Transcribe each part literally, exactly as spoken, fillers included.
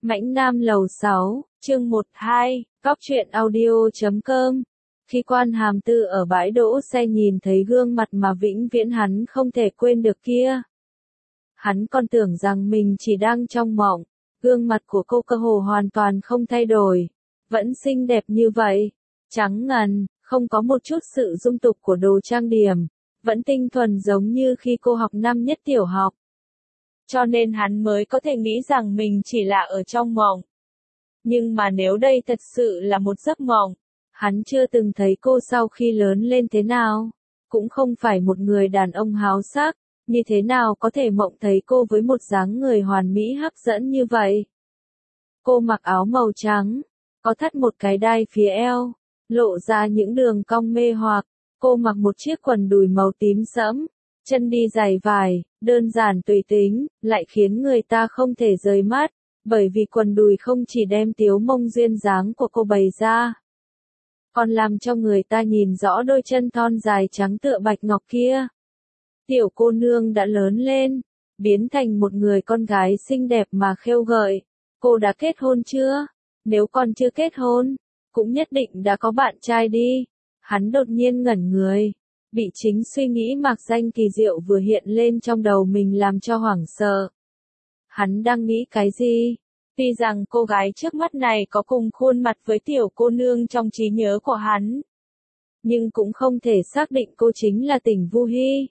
Mãnh Nam lầu sáu, chương một hai, góc truyện audio chấm com. Khi Quan Hàm Tư ở bãi đỗ xe nhìn thấy gương mặt mà vĩnh viễn hắn không thể quên được kia, hắn còn tưởng rằng mình chỉ đang trong mộng. Gương mặt của cô cơ hồ hoàn toàn không thay đổi, vẫn xinh đẹp như vậy, trắng ngần, không có một chút sự dung tục của đồ trang điểm, vẫn tinh thuần giống như khi cô học năm nhất tiểu học. Cho nên hắn mới có thể nghĩ rằng mình chỉ là ở trong mộng. Nhưng mà nếu đây thật sự là một giấc mộng, hắn chưa từng thấy cô sau khi lớn lên thế nào, cũng không phải một người đàn ông háo sắc, như thế nào có thể mộng thấy cô với một dáng người hoàn mỹ hấp dẫn như vậy. Cô mặc áo màu trắng, có thắt một cái đai phía eo, lộ ra những đường cong mê hoặc. Cô mặc một chiếc quần đùi màu tím sẫm, chân đi giày vải, đơn giản tùy tính, lại khiến người ta không thể rời mắt, bởi vì quần đùi không chỉ đem tiếu mông duyên dáng của cô bày ra, còn làm cho người ta nhìn rõ đôi chân thon dài trắng tựa bạch ngọc kia. Tiểu cô nương đã lớn lên, biến thành một người con gái xinh đẹp mà khêu gợi. Cô đã kết hôn chưa? Nếu còn chưa kết hôn, cũng nhất định đã có bạn trai đi. Hắn đột nhiên ngẩn người, bị chính suy nghĩ mạc danh kỳ diệu vừa hiện lên trong đầu mình làm cho hoảng sợ. Hắn đang nghĩ cái gì? Tuy rằng cô gái trước mắt này có cùng khuôn mặt với tiểu cô nương trong trí nhớ của hắn, nhưng cũng không thể xác định cô chính là Tỉnh Vu Hy.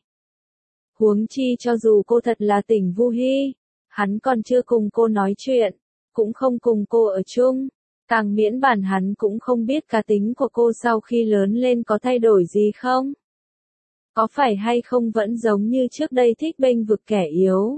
Huống chi cho dù cô thật là Tỉnh Vu Hy, hắn còn chưa cùng cô nói chuyện, cũng không cùng cô ở chung. Càng miễn bản hắn cũng không biết cá tính của cô sau khi lớn lên có thay đổi gì không. Có phải hay không vẫn giống như trước đây thích bênh vực kẻ yếu.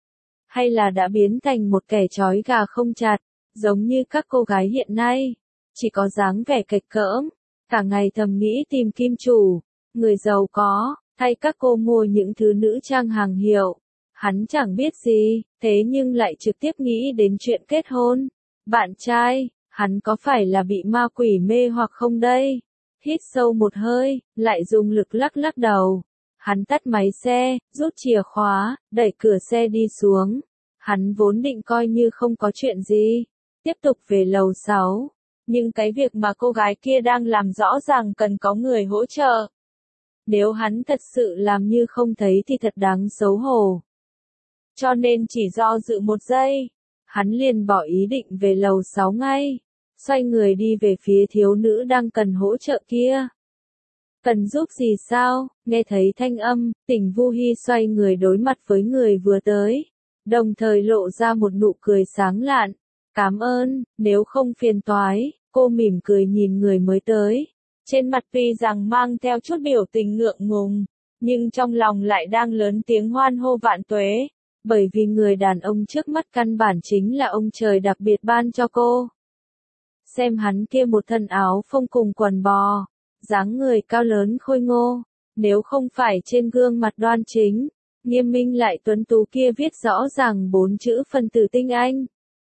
Hay là đã biến thành một kẻ trói gà không chặt, giống như các cô gái hiện nay, chỉ có dáng vẻ kệch cỡm, cả ngày thầm nghĩ tìm kim chủ, người giàu có, thay các cô mua những thứ nữ trang hàng hiệu. Hắn chẳng biết gì, thế nhưng lại trực tiếp nghĩ đến chuyện kết hôn, bạn trai. Hắn có phải là bị ma quỷ mê hoặc không đây? Hít sâu một hơi, lại dùng lực lắc lắc đầu. Hắn tắt máy xe, rút chìa khóa, đẩy cửa xe đi xuống. Hắn vốn định coi như không có chuyện gì, tiếp tục về lầu sáu. Nhưng cái việc mà cô gái kia đang làm rõ ràng cần có người hỗ trợ. Nếu hắn thật sự làm như không thấy thì thật đáng xấu hổ. Cho nên chỉ do dự một giây, hắn liền bỏ ý định về lầu sáu ngay. Xoay người đi về phía thiếu nữ đang cần hỗ trợ kia. Cần giúp gì sao? Nghe thấy thanh âm, Tỉnh Vu Hy xoay người đối mặt với người vừa tới, đồng thời lộ ra một nụ cười sáng lạn. Cảm ơn, nếu không phiền toái. Cô mỉm cười nhìn người mới tới. Trên mặt tuy rằng mang theo chút biểu tình ngượng ngùng, nhưng trong lòng lại đang lớn tiếng hoan hô vạn tuế. Bởi vì người đàn ông trước mắt căn bản chính là ông trời đặc biệt ban cho cô. Xem hắn kia một thân áo phông cùng quần bò, dáng người cao lớn khôi ngô, nếu không phải trên gương mặt đoan chính, nghiêm minh lại tuấn tú kia viết rõ ràng bốn chữ phân tử tinh anh.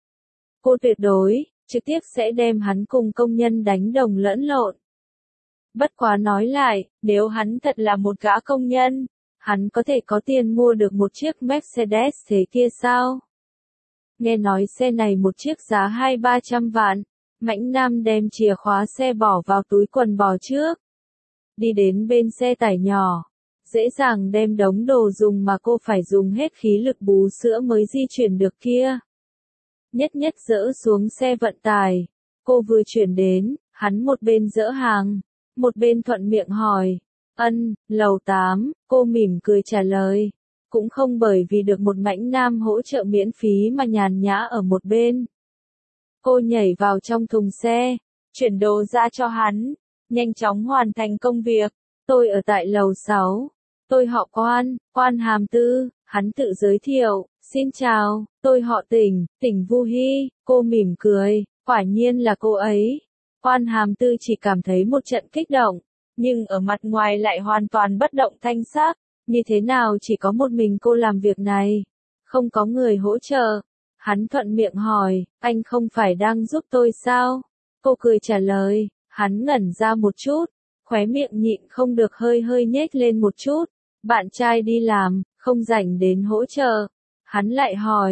Cô tuyệt đối, trực tiếp sẽ đem hắn cùng công nhân đánh đồng lẫn lộn. Bất quá nói lại, nếu hắn thật là một gã công nhân, hắn có thể có tiền mua được một chiếc Mercedes thế kia sao? Nghe nói xe này một chiếc giá hai ba trăm vạn. Mãnh Nam đem chìa khóa xe bỏ vào túi quần bò trước. Đi đến bên xe tải nhỏ. Dễ dàng đem đống đồ dùng mà cô phải dùng hết khí lực bú sữa mới di chuyển được kia. Nhất nhất dỡ xuống xe vận tải. Cô vừa chuyển đến, hắn một bên dỡ hàng, một bên thuận miệng hỏi. Ân, lầu tám, cô mỉm cười trả lời. Cũng không bởi vì được một Mãnh Nam hỗ trợ miễn phí mà nhàn nhã ở một bên. Cô nhảy vào trong thùng xe, chuyển đồ ra cho hắn, nhanh chóng hoàn thành công việc. Tôi ở tại lầu sáu. Tôi họ Quan, Quan Hàm Tư. Hắn tự giới thiệu. Xin chào, tôi họ Tỉnh, Tỉnh Vu Hy. Cô mỉm cười, quả nhiên là cô ấy. Quan Hàm Tư chỉ cảm thấy một trận kích động, nhưng ở mặt ngoài lại hoàn toàn bất động thanh sắc. Như thế nào chỉ có một mình cô làm việc này, không có người hỗ trợ. Hắn thuận miệng hỏi, anh không phải đang giúp tôi sao? Cô cười trả lời. Hắn ngẩn ra một chút, khóe miệng nhịn không được hơi hơi nhếch lên một chút. Bạn trai đi làm, không rảnh đến hỗ trợ. Hắn lại hỏi,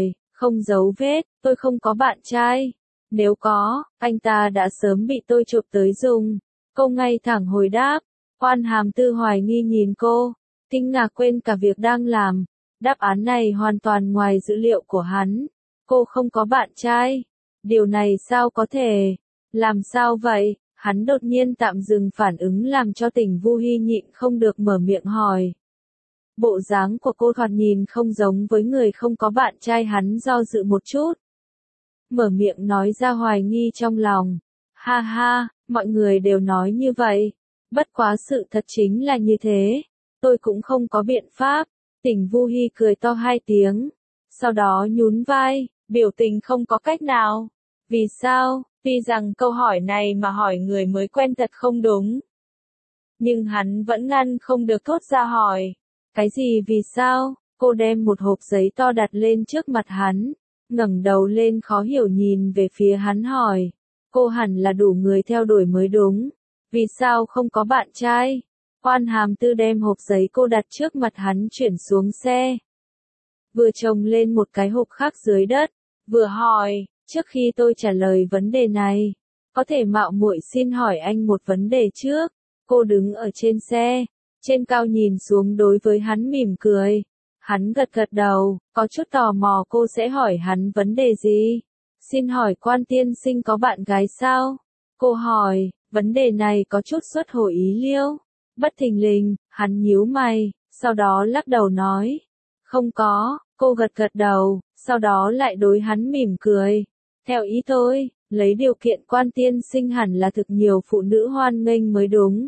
Không giấu vết, tôi không có bạn trai. Nếu có, anh ta đã sớm bị tôi chụp tới dùng. Cô ngay thẳng hồi đáp. Quan Hàm Tư hoài nghi nhìn cô, kinh ngạc quên cả việc đang làm. Đáp án này hoàn toàn ngoài dữ liệu của hắn. Cô không có bạn trai. Điều này sao có thể? Làm sao vậy? Hắn đột nhiên tạm dừng phản ứng làm cho Tỉnh Vu Hi nhịn không được mở miệng hỏi. Bộ dáng của cô thoạt nhìn không giống với người không có bạn trai. Hắn do dự một chút. Mở miệng nói ra hoài nghi trong lòng. Ha ha, mọi người đều nói như vậy. Bất quá sự thật chính là như thế. Tôi cũng không có biện pháp. Tỉnh Vu Hi cười to hai tiếng. Sau đó nhún vai, biểu tình không có cách nào. Vì sao? Tuy rằng câu hỏi này mà hỏi người mới quen thật không đúng. Nhưng hắn vẫn ngăn không được thốt ra hỏi. Cái gì vì sao? Cô đem một hộp giấy to đặt lên trước mặt hắn. Ngẩng đầu lên khó hiểu nhìn về phía hắn hỏi. Cô hẳn là đủ người theo đuổi mới đúng. Vì sao không có bạn trai? Quan Hàm Tư đem hộp giấy cô đặt trước mặt hắn chuyển xuống xe. Vừa chồng lên một cái hộp khác dưới đất. Vừa hỏi, trước khi tôi trả lời vấn đề này, có thể mạo muội xin hỏi anh một vấn đề trước. Cô đứng ở trên xe, trên cao nhìn xuống đối với hắn mỉm cười. Hắn gật gật đầu, có chút tò mò cô sẽ hỏi hắn vấn đề gì. Xin hỏi Quan tiên sinh có bạn gái sao? Cô hỏi, vấn đề này có chút xuất hồ ý liêu. Bất thình lình, hắn nhíu mày, sau đó lắc đầu nói. Không có, cô gật gật đầu, sau đó lại đối hắn mỉm cười. Theo ý tôi, lấy điều kiện Quan tiên sinh hẳn là thực nhiều phụ nữ hoan nghênh mới đúng.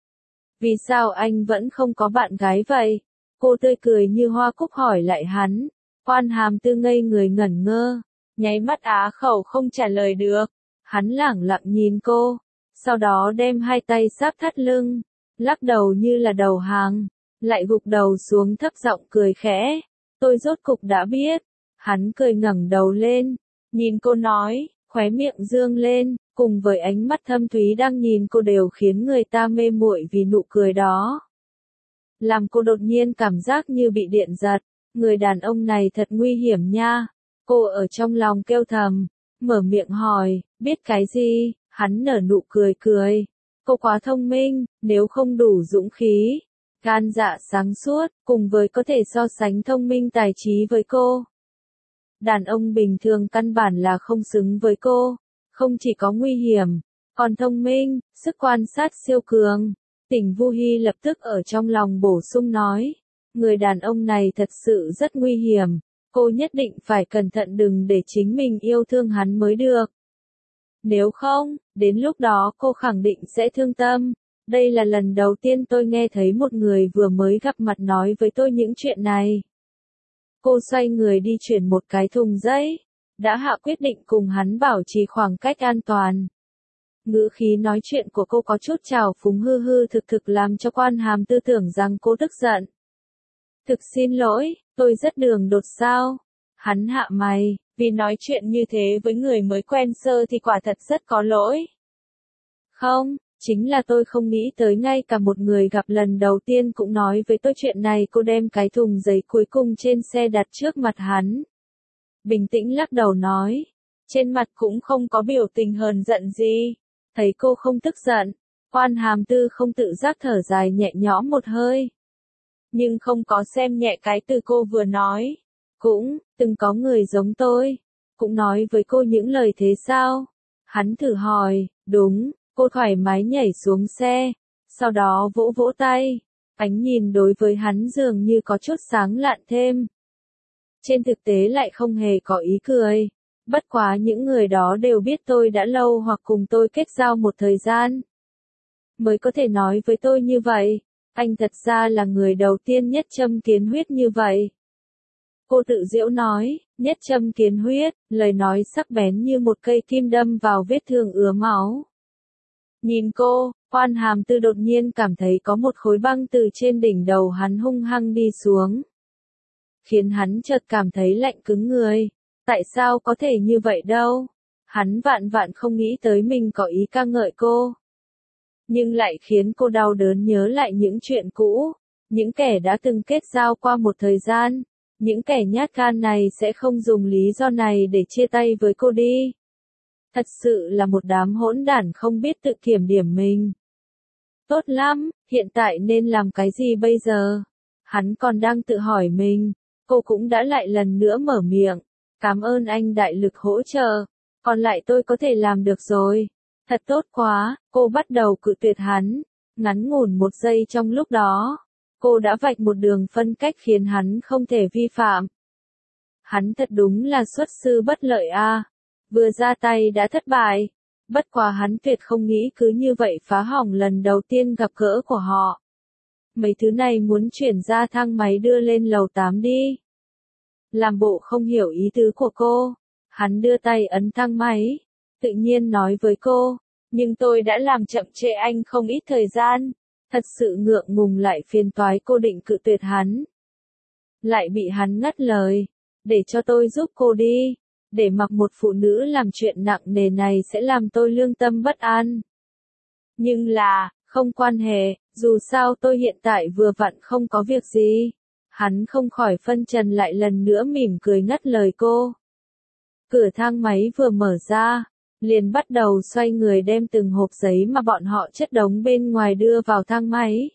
Vì sao anh vẫn không có bạn gái vậy? Cô tươi cười như hoa cúc hỏi lại hắn. Quan Hàm Tư ngây người ngẩn ngơ, nháy mắt á khẩu không trả lời được. Hắn lẳng lặng nhìn cô, sau đó đem hai tay sáp thắt lưng, lắc đầu như là đầu hàng, lại gục đầu xuống thấp giọng cười khẽ. Tôi rốt cục đã biết. Hắn cười ngẩng đầu lên, nhìn cô nói, khóe miệng dương lên, cùng với ánh mắt thâm thúy đang nhìn cô đều khiến người ta mê muội vì nụ cười đó. Làm cô đột nhiên cảm giác như bị điện giật, người đàn ông này thật nguy hiểm nha. Cô ở trong lòng kêu thầm, mở miệng hỏi, biết cái gì? Hắn nở nụ cười cười. Cô quá thông minh, nếu không đủ dũng khí, gan dạ sáng suốt, cùng với có thể so sánh thông minh tài trí với cô. Đàn ông bình thường căn bản là không xứng với cô, không chỉ có nguy hiểm, còn thông minh, sức quan sát siêu cường. Tỉnh Vu Hi lập tức ở trong lòng bổ sung nói, người đàn ông này thật sự rất nguy hiểm, cô nhất định phải cẩn thận đừng để chính mình yêu thương hắn mới được. Nếu không, đến lúc đó cô khẳng định sẽ thương tâm. Đây là lần đầu tiên tôi nghe thấy một người vừa mới gặp mặt nói với tôi những chuyện này. Cô xoay người đi chuyển một cái thùng giấy, đã hạ quyết định cùng hắn bảo trì khoảng cách an toàn. Ngữ khí nói chuyện của cô có chút trào phúng hư hư thực thực làm cho Quan Hàm Tư tưởng rằng cô tức giận. Thực xin lỗi, tôi rất đường đột sao? Hắn hạ mày, vì nói chuyện như thế với người mới quen sơ thì quả thật rất có lỗi. Không, chính là tôi không nghĩ tới ngay cả một người gặp lần đầu tiên cũng nói với tôi chuyện này. Cô đem cái thùng giấy cuối cùng trên xe đặt trước mặt hắn. Bình tĩnh lắc đầu nói, trên mặt cũng không có biểu tình hờn giận gì. Thấy cô không tức giận, Quan Hàm Tư không tự giác thở dài nhẹ nhõm một hơi. Nhưng không có xem nhẹ cái từ cô vừa nói. Cũng, từng có người giống tôi, cũng nói với cô những lời thế sao? Hắn thử hỏi, đúng, cô thoải mái nhảy xuống xe, sau đó vỗ vỗ tay, ánh nhìn đối với hắn dường như có chút sáng lạn thêm. Trên thực tế lại không hề có ý cười, bất quá những người đó đều biết tôi đã lâu hoặc cùng tôi kết giao một thời gian. Mới có thể nói với tôi như vậy, anh thật ra là người đầu tiên nhất châm kiến huyết như vậy. Cô tự giễu nói, nhất châm kiến huyết, lời nói sắc bén như một cây kim đâm vào vết thương ứa máu. Nhìn cô, Quan Hàm Tư đột nhiên cảm thấy có một khối băng từ trên đỉnh đầu hắn hung hăng đi xuống. Khiến hắn chợt cảm thấy lạnh cứng người. Tại sao có thể như vậy đâu? Hắn vạn vạn không nghĩ tới mình có ý ca ngợi cô. Nhưng lại khiến cô đau đớn nhớ lại những chuyện cũ, những kẻ đã từng kết giao qua một thời gian. Những kẻ nhát gan này sẽ không dùng lý do này để chia tay với cô đi. Thật sự là một đám hỗn đản không biết tự kiểm điểm mình. Tốt lắm, hiện tại nên làm cái gì bây giờ? Hắn còn đang tự hỏi mình. Cô cũng đã lại lần nữa mở miệng. Cảm ơn anh đại lực hỗ trợ. Còn lại tôi có thể làm được rồi. Thật tốt quá, cô bắt đầu cự tuyệt hắn. Ngắn ngủn một giây trong lúc đó. Cô đã vạch một đường phân cách khiến hắn không thể vi phạm. Hắn thật đúng là xuất sư bất lợi a. À. Vừa ra tay đã thất bại. Bất quá hắn tuyệt không nghĩ cứ như vậy phá hỏng lần đầu tiên gặp gỡ của họ. Mấy thứ này muốn chuyển ra thang máy đưa lên lầu tám đi. Làm bộ không hiểu ý tứ của cô. Hắn đưa tay ấn thang máy. Tự nhiên nói với cô. Nhưng tôi đã làm chậm trễ anh không ít thời gian. Thật sự ngượng ngùng lại phiền toái, cô định cự tuyệt hắn. Lại bị hắn ngắt lời. Để cho tôi giúp cô đi. Để mặc một phụ nữ làm chuyện nặng nề này sẽ làm tôi lương tâm bất an. Nhưng là, không quan hệ, dù sao tôi hiện tại vừa vặn không có việc gì. Hắn không khỏi phân trần lại lần nữa mỉm cười ngắt lời cô. Cửa thang máy vừa mở ra, liền bắt đầu xoay người đem từng hộp giấy mà bọn họ chất đống bên ngoài đưa vào thang máy.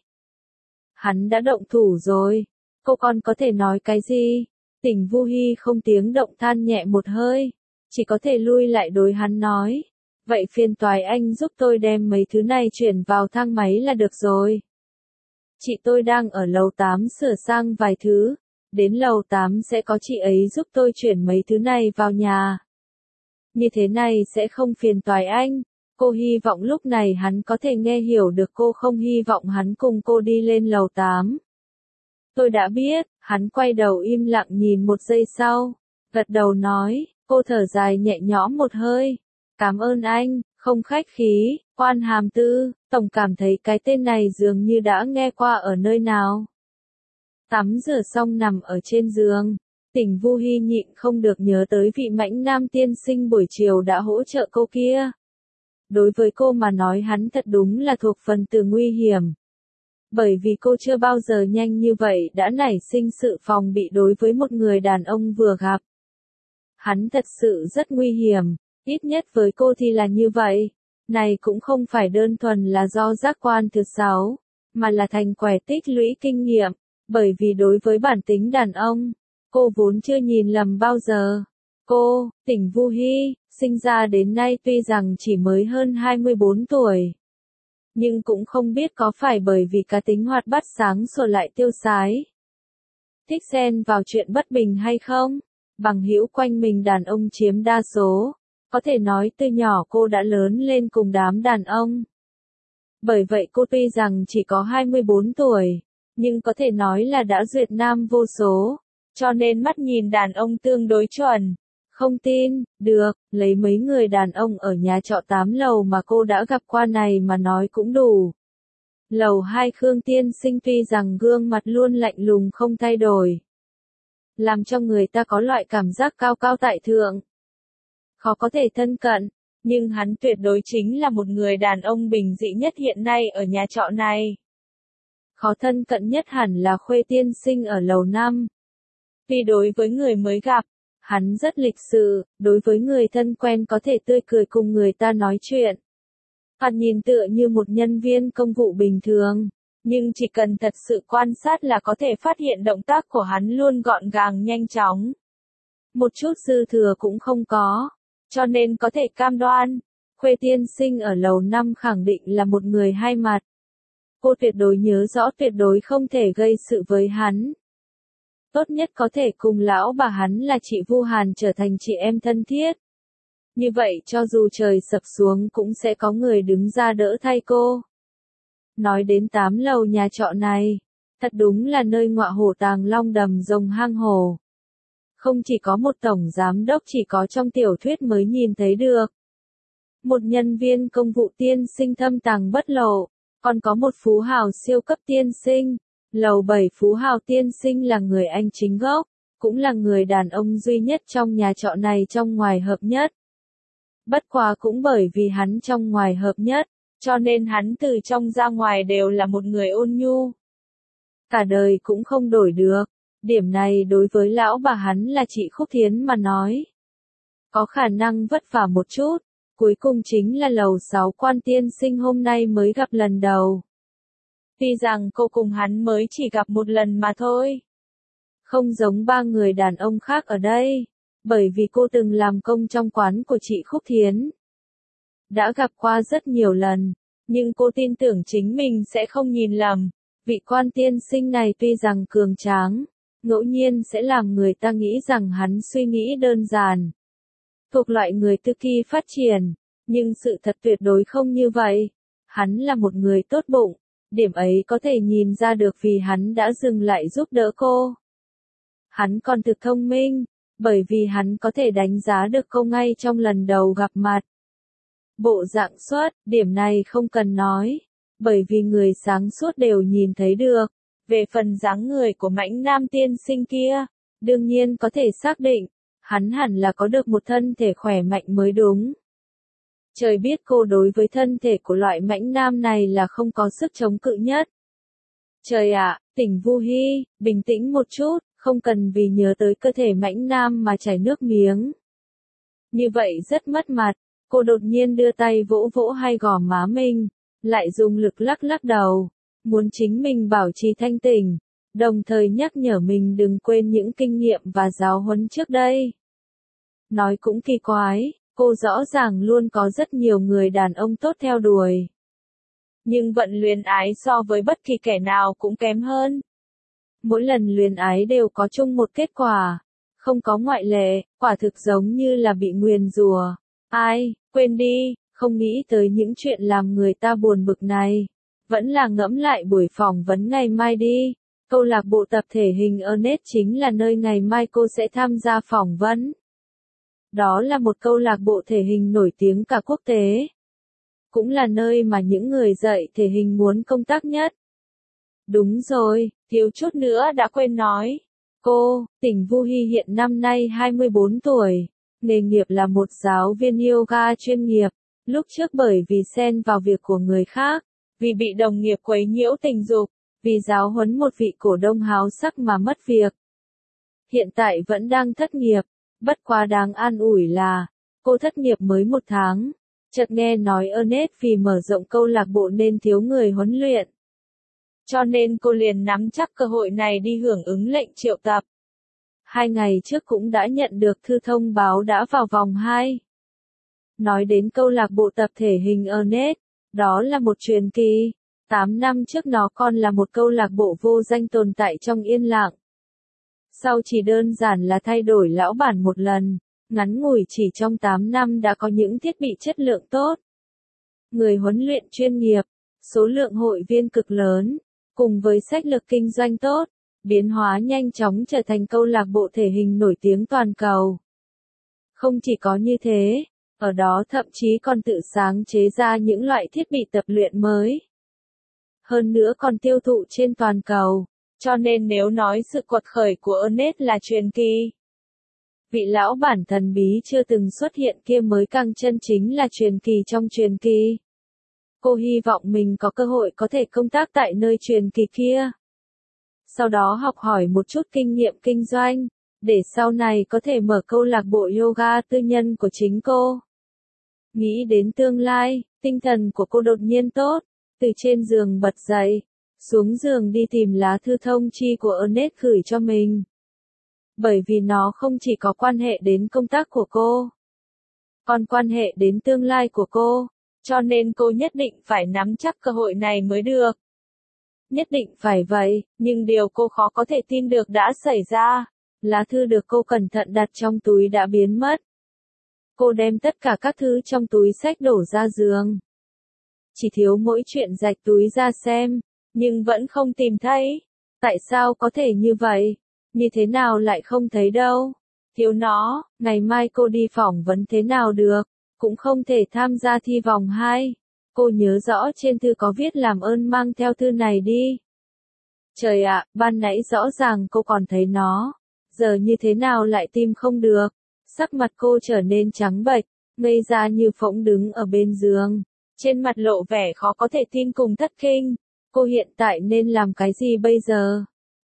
Hắn đã động thủ rồi, cô còn có thể nói cái gì? Tỉnh Vu Hi không tiếng động than nhẹ một hơi, chỉ có thể lui lại đối hắn nói. Vậy phiền toái anh giúp tôi đem mấy thứ này chuyển vào thang máy là được rồi. Chị tôi đang ở lầu tám sửa sang vài thứ, đến lầu tám sẽ có chị ấy giúp tôi chuyển mấy thứ này vào nhà. Như thế này sẽ không phiền toái anh. Cô hy vọng lúc này hắn có thể nghe hiểu được cô không hy vọng hắn cùng cô đi lên lầu tám. Tôi đã biết, hắn quay đầu im lặng nhìn một giây sau, gật đầu nói, cô thở dài nhẹ nhõm một hơi. Cảm ơn anh, không khách khí, Quan Hàm Tư, tổng cảm thấy cái tên này dường như đã nghe qua ở nơi nào. Tắm rửa xong nằm ở trên giường, Tỉnh Vu Hi nhịn không được nhớ tới vị mãnh nam tiên sinh buổi chiều đã hỗ trợ cô kia. Đối với cô mà nói hắn thật đúng là thuộc phần từ nguy hiểm. Bởi vì cô chưa bao giờ nhanh như vậy đã nảy sinh sự phòng bị đối với một người đàn ông vừa gặp. Hắn thật sự rất nguy hiểm, ít nhất với cô thì là như vậy. Này cũng không phải đơn thuần là do giác quan thứ sáu, mà là thành quả tích lũy kinh nghiệm, bởi vì đối với bản tính đàn ông, cô vốn chưa nhìn lầm bao giờ. Cô, Tỉnh Vu Hi, sinh ra đến nay tuy rằng chỉ mới hơn hai mươi bốn tuổi. Nhưng cũng không biết có phải bởi vì cá tính hoạt bát sáng sủa lại tiêu sái. Thích xen vào chuyện bất bình hay không? Bằng hữu quanh mình đàn ông chiếm đa số. Có thể nói từ nhỏ cô đã lớn lên cùng đám đàn ông. Bởi vậy cô tuy rằng chỉ có hai mươi bốn tuổi, nhưng có thể nói là đã duyệt nam vô số. Cho nên mắt nhìn đàn ông tương đối chuẩn. Không tin, được, lấy mấy người đàn ông ở nhà trọ tám lầu mà cô đã gặp qua này mà nói cũng đủ. Lầu hai Khương Tiên Sinh tuy rằng gương mặt luôn lạnh lùng không thay đổi, làm cho người ta có loại cảm giác cao cao tại thượng, khó có thể thân cận, nhưng hắn tuyệt đối chính là một người đàn ông bình dị nhất hiện nay ở nhà trọ này. Khó thân cận nhất hẳn là Khuê Tiên Sinh ở lầu năm. Vì đối với người mới gặp, hắn rất lịch sự, đối với người thân quen có thể tươi cười cùng người ta nói chuyện. Hắn nhìn tựa như một nhân viên công vụ bình thường, nhưng chỉ cần thật sự quan sát là có thể phát hiện động tác của hắn luôn gọn gàng nhanh chóng. Một chút dư thừa cũng không có, cho nên có thể cam đoan, Khuê Tiên Sinh ở lầu năm khẳng định là một người hai mặt. Cô tuyệt đối nhớ rõ tuyệt đối không thể gây sự với hắn. Tốt nhất có thể cùng lão bà hắn là chị Vu Hàn trở thành chị em thân thiết. Như vậy cho dù trời sập xuống cũng sẽ có người đứng ra đỡ thay cô. Nói đến tám lầu nhà trọ này, thật đúng là nơi ngọa hổ tàng long đầm rồng hang hồ. Không chỉ có một tổng giám đốc chỉ có trong tiểu thuyết mới nhìn thấy được. Một nhân viên công vụ tiên sinh thâm tàng bất lộ, còn có một phú hào siêu cấp tiên sinh. Lầu bảy phú hào tiên sinh là người Anh chính gốc, cũng là người đàn ông duy nhất trong nhà trọ này trong ngoài hợp nhất. Bất quá cũng bởi vì hắn trong ngoài hợp nhất, cho nên hắn từ trong ra ngoài đều là một người ôn nhu. Cả đời cũng không đổi được, Điểm này đối với lão bà hắn là chị Khúc Thiến mà nói. Có khả năng vất vả một chút, cuối cùng chính là lầu sáu Quan tiên sinh hôm nay mới gặp lần đầu. Tuy rằng cô cùng hắn mới chỉ gặp một lần mà thôi. Không giống ba người đàn ông khác ở đây, bởi vì cô từng làm công trong quán của chị Khúc Thiến. Đã gặp qua rất nhiều lần, nhưng cô tin tưởng chính mình sẽ không nhìn lầm. Vị quan tiên sinh này tuy rằng cường tráng, ngẫu nhiên sẽ làm người ta nghĩ rằng hắn suy nghĩ đơn giản. Thuộc loại người tư kỳ phát triển, nhưng sự thật tuyệt đối không như vậy. Hắn là một người tốt bụng, điểm ấy có thể nhìn ra được vì hắn đã dừng lại giúp đỡ cô. Hắn còn thực thông minh, bởi vì hắn có thể đánh giá được cô ngay trong lần đầu gặp mặt. Bộ dạng xuất, điểm này không cần nói, bởi vì người sáng suốt đều nhìn thấy được. Về phần dáng người của mãnh nam tiên sinh kia, đương nhiên có thể xác định, hắn hẳn là có được một thân thể khỏe mạnh mới đúng. Trời biết cô đối với thân thể của loại mãnh nam này là không có sức chống cự nhất. Trời ạ, Tỉnh Vu Hy, bình tĩnh một chút, không cần vì nhớ tới cơ thể mãnh nam mà chảy nước miếng. Như vậy rất mất mặt, cô đột nhiên đưa tay vỗ vỗ hai gò má mình, lại dùng lực lắc lắc đầu, muốn chính mình bảo trì thanh tỉnh, đồng thời nhắc nhở mình đừng quên những kinh nghiệm và giáo huấn trước đây. Nói cũng kỳ quái, cô rõ ràng luôn có rất nhiều người đàn ông tốt theo đuổi. Nhưng vận luyến ái so với bất kỳ kẻ nào cũng kém hơn. Mỗi lần luyến ái đều có chung một kết quả, không có ngoại lệ, quả thực giống như là bị nguyền rủa. Ai, quên đi, không nghĩ tới những chuyện làm người ta buồn bực này. Vẫn là ngẫm lại buổi phỏng vấn ngày mai đi. Câu lạc bộ tập thể hình Ernest chính là nơi ngày mai cô sẽ tham gia phỏng vấn. Đó là một câu lạc bộ thể hình nổi tiếng cả quốc tế. Cũng là nơi mà những người dạy thể hình muốn công tác nhất. Đúng rồi, thiếu chút nữa đã quên nói. Cô, Tỉnh Vu Hy hiện năm nay hai mươi bốn tuổi, nghề nghiệp là một giáo viên yoga chuyên nghiệp. Lúc trước bởi vì xen vào việc của người khác, vì bị đồng nghiệp quấy nhiễu tình dục, vì giáo huấn một vị cổ đông háo sắc mà mất việc. Hiện tại vẫn đang thất nghiệp, bất quá đáng an ủi là, cô thất nghiệp mới một tháng, chợt nghe nói Ernest vì mở rộng câu lạc bộ nên thiếu người huấn luyện. Cho nên cô liền nắm chắc cơ hội này đi hưởng ứng lệnh triệu tập. Hai ngày trước cũng đã nhận được thư thông báo đã vào vòng hai. Nói đến câu lạc bộ tập thể hình Ernest, đó là một truyền kỳ. Tám năm trước nó còn là một câu lạc bộ vô danh tồn tại trong yên lặng. Sau chỉ đơn giản là thay đổi lão bản một lần, ngắn ngủi chỉ trong tám năm đã có những thiết bị chất lượng tốt. Người huấn luyện chuyên nghiệp, số lượng hội viên cực lớn, cùng với sách lược kinh doanh tốt, biến hóa nhanh chóng trở thành câu lạc bộ thể hình nổi tiếng toàn cầu. Không chỉ có như thế, ở đó thậm chí còn tự sáng chế ra những loại thiết bị tập luyện mới. Hơn nữa còn tiêu thụ trên toàn cầu, cho nên nếu nói sự quật khởi của Ernest là truyền kỳ, vị lão bản thần bí chưa từng xuất hiện kia mới càng chân chính là truyền kỳ trong truyền kỳ. Cô hy vọng mình có cơ hội có thể công tác tại nơi truyền kỳ kia. Sau đó học hỏi một chút kinh nghiệm kinh doanh, để sau này có thể mở câu lạc bộ yoga tư nhân của chính cô. Nghĩ đến tương lai, tinh thần của cô đột nhiên tốt, từ trên giường bật dậy, xuống giường đi tìm lá thư thông chi của Ernest gửi cho mình. Bởi vì nó không chỉ có quan hệ đến công tác của cô, còn quan hệ đến tương lai của cô, cho nên cô nhất định phải nắm chắc cơ hội này mới được. Nhất định phải vậy, nhưng điều cô khó có thể tin được đã xảy ra. Lá thư được cô cẩn thận đặt trong túi đã biến mất. Cô đem tất cả các thứ trong túi xách đổ ra giường. Chỉ thiếu mỗi chuyện rạch túi ra xem, nhưng vẫn không tìm thấy. Tại sao có thể như vậy? Như thế nào lại không thấy đâu? Thiếu nó, ngày mai cô đi phỏng vấn thế nào được? Cũng không thể tham gia thi vòng hai. Cô nhớ rõ trên thư có viết làm ơn mang theo thư này đi. Trời ạ, ban nãy rõ ràng cô còn thấy nó. Giờ như thế nào lại tìm không được? Sắc mặt cô trở nên trắng bệch, ngây ra như phỗng đứng ở bên giường. Trên mặt lộ vẻ khó có thể tin cùng thất kinh. Cô hiện tại nên làm cái gì bây giờ?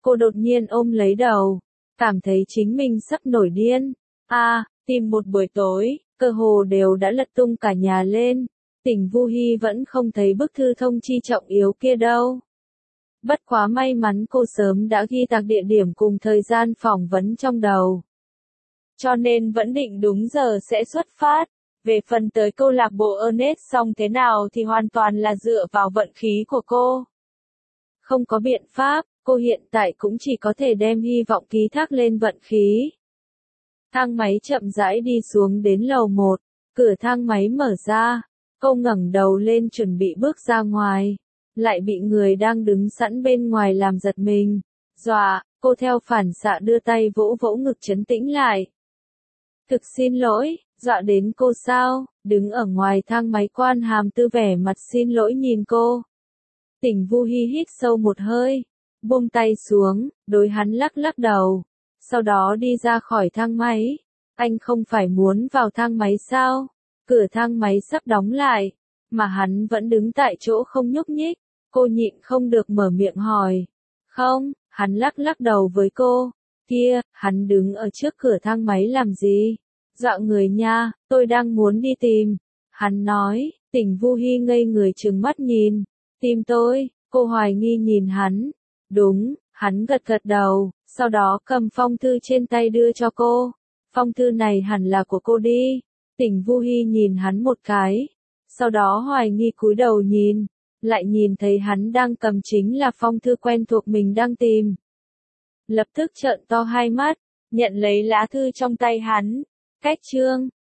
Cô đột nhiên ôm lấy đầu, cảm thấy chính mình sắp nổi điên. A, à, tìm một buổi tối, cơ hồ đều đã lật tung cả nhà lên. Tỉnh Vu Hi vẫn không thấy bức thư thông chi trọng yếu kia đâu. Bất quá may mắn cô sớm đã ghi tạc địa điểm cùng thời gian phỏng vấn trong đầu. Cho nên vẫn định đúng giờ sẽ xuất phát. Về phần tới câu lạc bộ Ernest xong thế nào thì hoàn toàn là dựa vào vận khí của cô. Không có biện pháp, cô hiện tại cũng chỉ có thể đem hy vọng ký thác lên vận khí. Thang máy chậm rãi đi xuống đến lầu một, cửa thang máy mở ra, cô ngẩng đầu lên chuẩn bị bước ra ngoài, lại bị người đang đứng sẵn bên ngoài làm giật mình, dọa, cô theo phản xạ đưa tay vỗ vỗ ngực trấn tĩnh lại. Thực xin lỗi, dọa đến cô sao, đứng ở ngoài thang máy Quan Hàm Tư vẻ mặt xin lỗi nhìn cô. Tỉnh Vu Hi hít sâu một hơi, buông tay xuống, đối hắn lắc lắc đầu, sau đó đi ra khỏi thang máy. Anh không phải muốn vào thang máy sao? Cửa thang máy sắp đóng lại, mà hắn vẫn đứng tại chỗ không nhúc nhích. Cô nhịn không được mở miệng hỏi. Không, hắn lắc lắc đầu với cô. Kia, hắn đứng ở trước cửa thang máy làm gì? Dọa người nha, tôi đang muốn đi tìm. Hắn nói, Tỉnh Vu Hi ngây người trừng mắt nhìn. Tìm tôi, cô hoài nghi nhìn hắn. Đúng, hắn gật gật đầu, sau đó cầm phong thư trên tay đưa cho cô. Phong thư này hẳn là của cô đi. Tỉnh Vu Hi nhìn hắn một cái, sau đó hoài nghi cúi đầu nhìn, lại nhìn thấy hắn đang cầm chính là phong thư quen thuộc mình đang tìm. Lập tức trợn to hai mắt, nhận lấy lá thư trong tay hắn. Cách chương